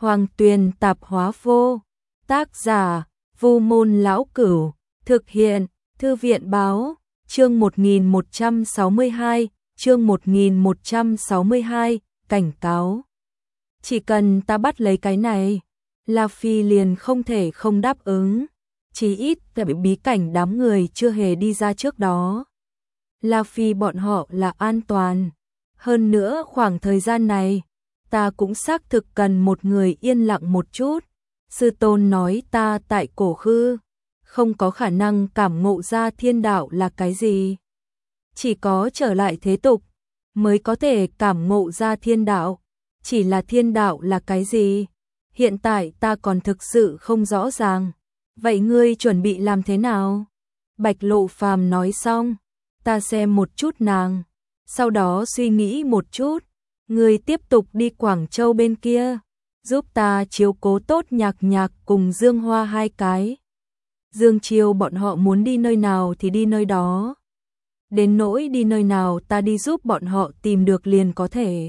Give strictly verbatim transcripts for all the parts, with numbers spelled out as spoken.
Hoàng Tuyền Tạp Hóa Vô. Tác giả: Vu Môn Lão Cửu. Thực hiện: Thư viện Báo. Chương một nghìn một trăm sáu mươi hai, chương một nghìn một trăm sáu mươi hai, cảnh cáo. Chỉ cần ta bắt lấy cái này, La Phi liền không thể không đáp ứng. Chí ít tại bí cảnh đám người chưa hề đi ra trước đó, La Phi bọn họ là an toàn. Hơn nữa khoảng thời gian này, ta cũng xác thực cần một người yên lặng một chút. Sư tôn nói ta tại cổ khư, không có khả năng cảm ngộ ra thiên đạo là cái gì. Chỉ có trở lại thế tục, mới có thể cảm ngộ ra thiên đạo. Chỉ là thiên đạo là cái gì? Hiện tại ta còn thực sự không rõ ràng. Vậy ngươi chuẩn bị làm thế nào? Bạch Lộ Phàm nói xong, ta xem một chút nàng, sau đó suy nghĩ một chút. Ngươi tiếp tục đi Quảng Châu bên kia, giúp ta chiếu cố tốt Nhạc Nhạc cùng Dương Hoa hai cái. Dương Chiêu bọn họ muốn đi nơi nào thì đi nơi đó. Đến nỗi đi nơi nào ta đi giúp bọn họ tìm được liền có thể.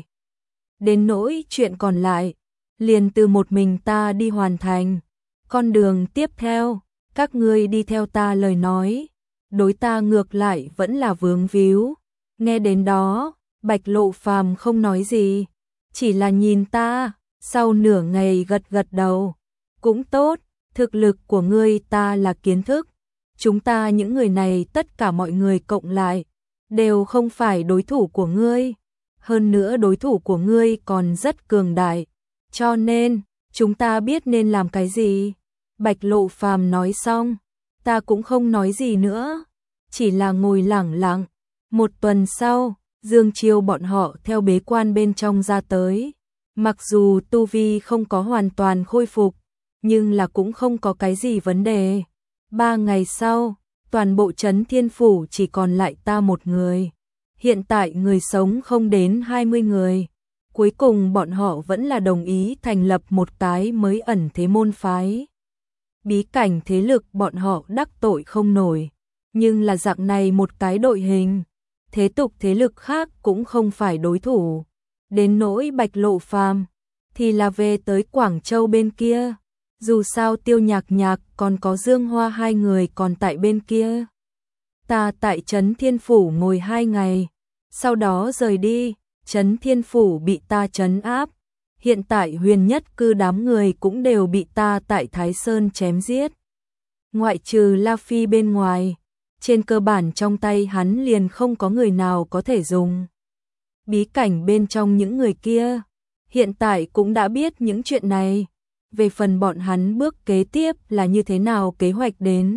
Đến nỗi chuyện còn lại, liền từ một mình ta đi hoàn thành. Con đường tiếp theo, các ngươi đi theo ta lời nói, đối ta ngược lại vẫn là vướng víu. Nghe đến đó, Bạch Lộ Phàm không nói gì, chỉ là nhìn ta, sau nửa ngày gật gật đầu. Cũng tốt, thực lực của ngươi ta là kiến thức. Chúng ta những người này tất cả mọi người cộng lại, đều không phải đối thủ của ngươi. Hơn nữa đối thủ của ngươi còn rất cường đại, cho nên, chúng ta biết nên làm cái gì. Bạch Lộ Phàm nói xong, ta cũng không nói gì nữa, chỉ là ngồi lẳng lặng. Một tuần sau, Dương Chiêu bọn họ theo bế quan bên trong ra tới. Mặc dù tu vi không có hoàn toàn khôi phục, nhưng là cũng không có cái gì vấn đề. Ba ngày sau, toàn bộ Trấn Thiên Phủ chỉ còn lại ta một người. Hiện tại người sống không đến hai mươi người. Cuối cùng bọn họ vẫn là đồng ý thành lập một cái mới ẩn thế môn phái. Bí cảnh thế lực bọn họ đắc tội không nổi, nhưng là dạng này một cái đội hình, thế tục thế lực khác cũng không phải đối thủ. Đến nỗi Bạch Lộ Phàm thì là về tới Quảng Châu bên kia. Dù sao Tiêu Nhạc Nhạc còn có Dương Hoa hai người còn tại bên kia. Ta tại Trấn Thiên Phủ ngồi hai ngày, sau đó rời đi. Trấn Thiên Phủ bị ta trấn áp. Hiện tại Huyền Nhất Cư đám người cũng đều bị ta tại Thái Sơn chém giết. Ngoại trừ La Phi bên ngoài, trên cơ bản trong tay hắn liền không có người nào có thể dùng. Bí cảnh bên trong những người kia, hiện tại cũng đã biết những chuyện này. Về phần bọn hắn bước kế tiếp là như thế nào kế hoạch đến,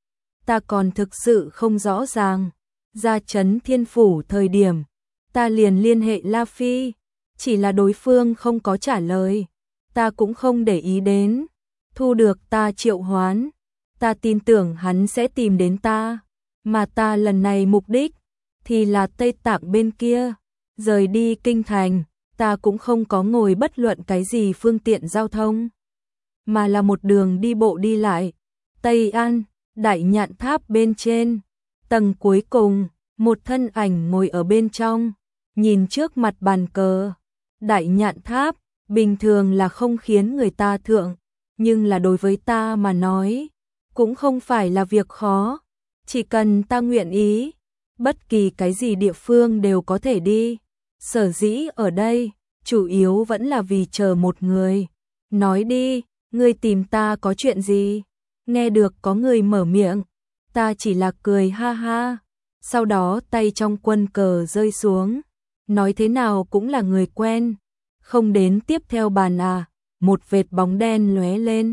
ta còn thực sự không rõ ràng. Ra Trấn Thiên Phủ thời điểm, ta liền liên hệ La Phi, chỉ là đối phương không có trả lời, ta cũng không để ý đến. Thu được ta triệu hoán, ta tin tưởng hắn sẽ tìm đến ta, mà ta lần này mục đích thì là Tây Tạng bên kia. Rời đi kinh thành, ta cũng không có ngồi bất luận cái gì phương tiện giao thông, mà là một đường đi bộ đi lại. Tây An, Đại Nhạn Tháp bên trên, tầng cuối cùng, một thân ảnh ngồi ở bên trong, nhìn trước mặt bàn cờ. Đại Nhạn Tháp, bình thường là không khiến người ta thượng, nhưng là đối với ta mà nói, cũng không phải là việc khó. Chỉ cần ta nguyện ý, bất kỳ cái gì địa phương đều có thể đi. Sở dĩ ở đây, chủ yếu vẫn là vì chờ một người. Nói đi, ngươi tìm ta có chuyện gì? Nghe được có người mở miệng, ta chỉ là cười ha ha. Sau đó tay trong quân cờ rơi xuống. Nói thế nào cũng là người quen. Không đến tiếp theo bàn à? Một vệt bóng đen lóe lên,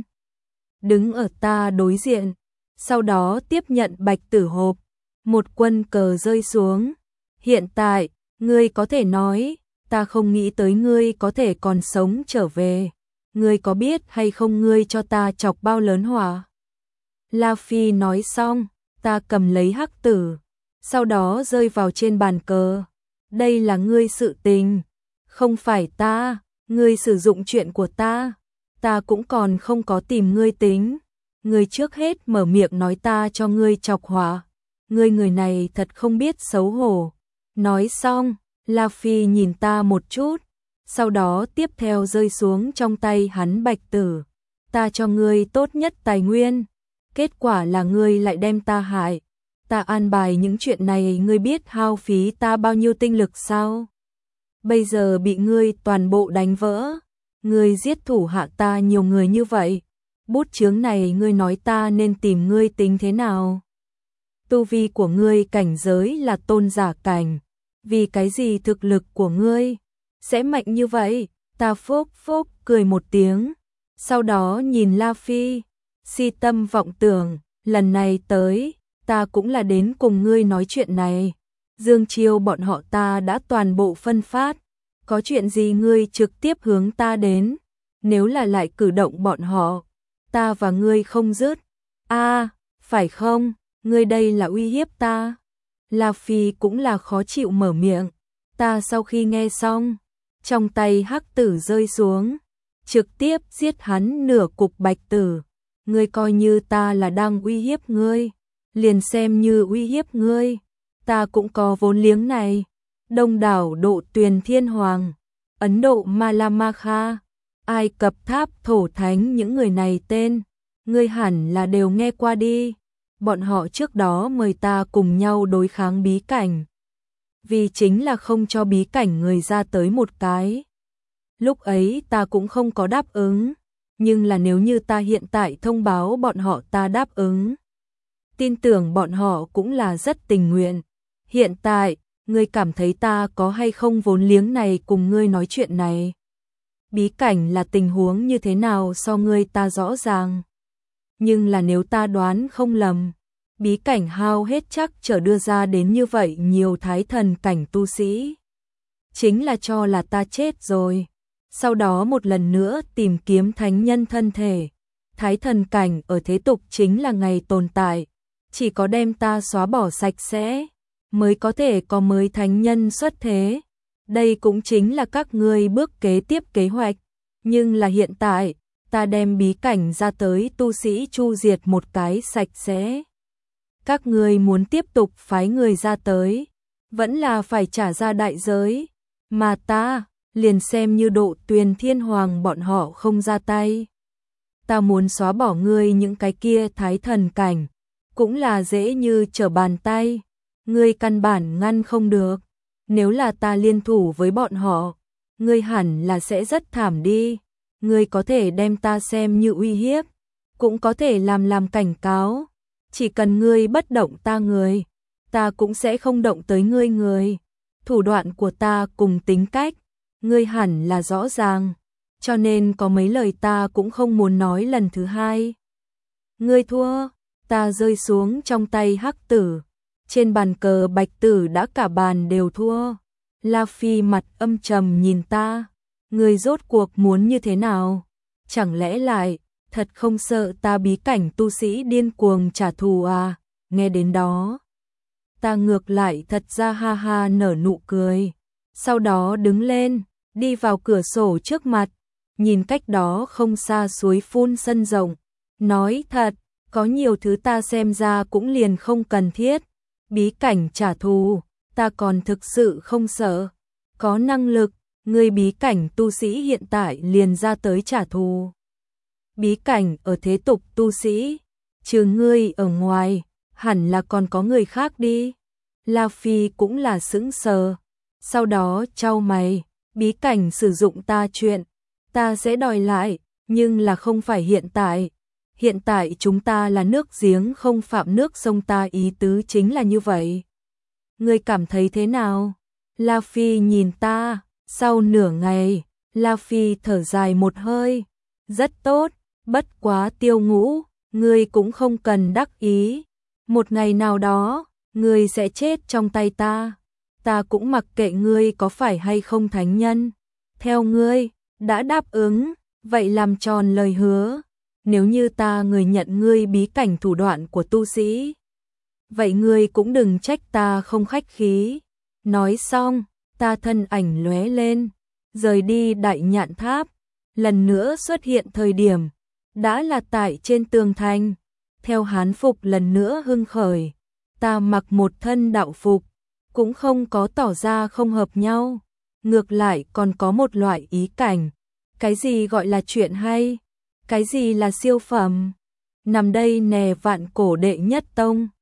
đứng ở ta đối diện. Sau đó tiếp nhận bạch tử hộp. Một quân cờ rơi xuống. Hiện tại, ngươi có thể nói, ta không nghĩ tới ngươi có thể còn sống trở về. Ngươi có biết hay không ngươi cho ta chọc bao lớn hỏa? La Phi nói xong, ta cầm lấy hắc tử, sau đó rơi vào trên bàn cờ. Đây là ngươi sự tình, không phải ta. Ngươi sử dụng chuyện của ta, ta cũng còn không có tìm ngươi tính. Ngươi trước hết mở miệng nói ta cho ngươi chọc hỏa. Ngươi người này thật không biết xấu hổ. Nói xong, La Phi nhìn ta một chút, sau đó tiếp theo rơi xuống trong tay hắn Bạch Tử. Ta cho ngươi tốt nhất tài nguyên, kết quả là ngươi lại đem ta hại. Ta an bài những chuyện này ngươi biết hao phí ta bao nhiêu tinh lực sao? Bây giờ bị ngươi toàn bộ đánh vỡ, ngươi giết thủ hạ ta nhiều người như vậy. Bút chướng này ngươi nói ta nên tìm ngươi tính thế nào? Tu vi của ngươi cảnh giới là tôn giả cảnh, vì cái gì thực lực của ngươi sẽ mạnh như vậy? Ta phốc phốc cười một tiếng, sau đó nhìn La Phi, si tâm vọng tưởng, lần này tới, ta cũng là đến cùng ngươi nói chuyện này. Dương Chiêu bọn họ ta đã toàn bộ phân phát, có chuyện gì ngươi trực tiếp hướng ta đến, nếu là lại cử động bọn họ, ta và ngươi không dứt. A, à, phải không, ngươi đây là uy hiếp ta. La Phi cũng là khó chịu mở miệng, ta sau khi nghe xong, trong tay hắc tử rơi xuống, trực tiếp giết hắn nửa cục bạch tử. Ngươi coi như ta là đang uy hiếp ngươi, liền xem như uy hiếp ngươi, ta cũng có vốn liếng này. Đông đảo Độ Tuyền Thiên Hoàng, Ấn Độ Malamakha, Ai Cập Tháp Thổ Thánh, những người này tên, ngươi hẳn là đều nghe qua đi. Bọn họ trước đó mời ta cùng nhau đối kháng bí cảnh, vì chính là không cho bí cảnh người ra tới một cái. Lúc ấy ta cũng không có đáp ứng, nhưng là nếu như ta hiện tại thông báo bọn họ ta đáp ứng, tin tưởng bọn họ cũng là rất tình nguyện. Hiện tại, ngươi cảm thấy ta có hay không vốn liếng này cùng ngươi nói chuyện này? Bí cảnh là tình huống như thế nào so ngươi ta rõ ràng. Nhưng là nếu ta đoán không lầm, bí cảnh hao hết chắc trở đưa ra đến như vậy nhiều thái thần cảnh tu sĩ. Chính là cho là ta chết rồi. Sau đó một lần nữa tìm kiếm thánh nhân thân thể. Thái thần cảnh ở thế tục chính là ngày tồn tại. Chỉ có đem ta xóa bỏ sạch sẽ, mới có thể có mới thánh nhân xuất thế. Đây cũng chính là các ngươi bước kế tiếp kế hoạch. Nhưng là hiện tại, ta đem bí cảnh ra tới tu sĩ chu diệt một cái sạch sẽ. Các ngươi muốn tiếp tục phái người ra tới, vẫn là phải trả ra đại giới. Mà ta, liền xem như Độ Tuyền Thiên Hoàng bọn họ không ra tay. Ta muốn xóa bỏ ngươi những cái kia thái thần cảnh, cũng là dễ như trở bàn tay. Ngươi căn bản ngăn không được. Nếu là ta liên thủ với bọn họ, ngươi hẳn là sẽ rất thảm đi. Ngươi có thể đem ta xem như uy hiếp, cũng có thể làm làm cảnh cáo. Chỉ cần ngươi bất động ta người, ta cũng sẽ không động tới ngươi người. Thủ đoạn của ta cùng tính cách, ngươi hẳn là rõ ràng, cho nên có mấy lời ta cũng không muốn nói lần thứ hai. Ngươi thua, ta rơi xuống trong tay hắc tử. Trên bàn cờ bạch tử đã cả bàn đều thua. La Phi mặt âm trầm nhìn ta. Ngươi rốt cuộc muốn như thế nào? Chẳng lẽ lại, thật không sợ ta bí cảnh tu sĩ điên cuồng trả thù à? Nghe đến đó, ta ngược lại thật ra ha ha nở nụ cười. Sau đó đứng lên, đi vào cửa sổ trước mặt, nhìn cách đó không xa suối phun sân rộng. Nói thật, có nhiều thứ ta xem ra cũng liền không cần thiết. Bí cảnh trả thù, ta còn thực sự không sợ. Có năng lực, người bí cảnh tu sĩ hiện tại liền ra tới trả thù. Bí cảnh ở thế tục tu sĩ, trừ ngươi ở ngoài, hẳn là còn có người khác đi. La Phi cũng là sững sờ. Sau đó chau mày, bí cảnh sử dụng ta chuyện, ta sẽ đòi lại, nhưng là không phải hiện tại. Hiện tại chúng ta là nước giếng không phạm nước sông, ta ý tứ chính là như vậy. Ngươi cảm thấy thế nào? La Phi nhìn ta, sau nửa ngày, La Phi thở dài một hơi. Rất tốt, bất quá Tiêu Ngũ, ngươi cũng không cần đắc ý. Một ngày nào đó, ngươi sẽ chết trong tay ta. Ta cũng mặc kệ ngươi có phải hay không thánh nhân. Theo ngươi, đã đáp ứng, vậy làm tròn lời hứa. Nếu như ta người nhận ngươi bí cảnh thủ đoạn của tu sĩ, vậy ngươi cũng đừng trách ta không khách khí. Nói xong, ta thân ảnh lóe lên, rời đi Đại Nhạn Tháp. Lần nữa xuất hiện thời điểm, đã là tại trên tường thành. Theo hán phục lần nữa hưng khởi, ta mặc một thân đạo phục, cũng không có tỏ ra không hợp nhau. ngược lại còn có một loại ý cảnh. Cái gì gọi là chuyện hay? Cái gì là siêu phẩm? Nằm đây nè vạn cổ đệ nhất tông.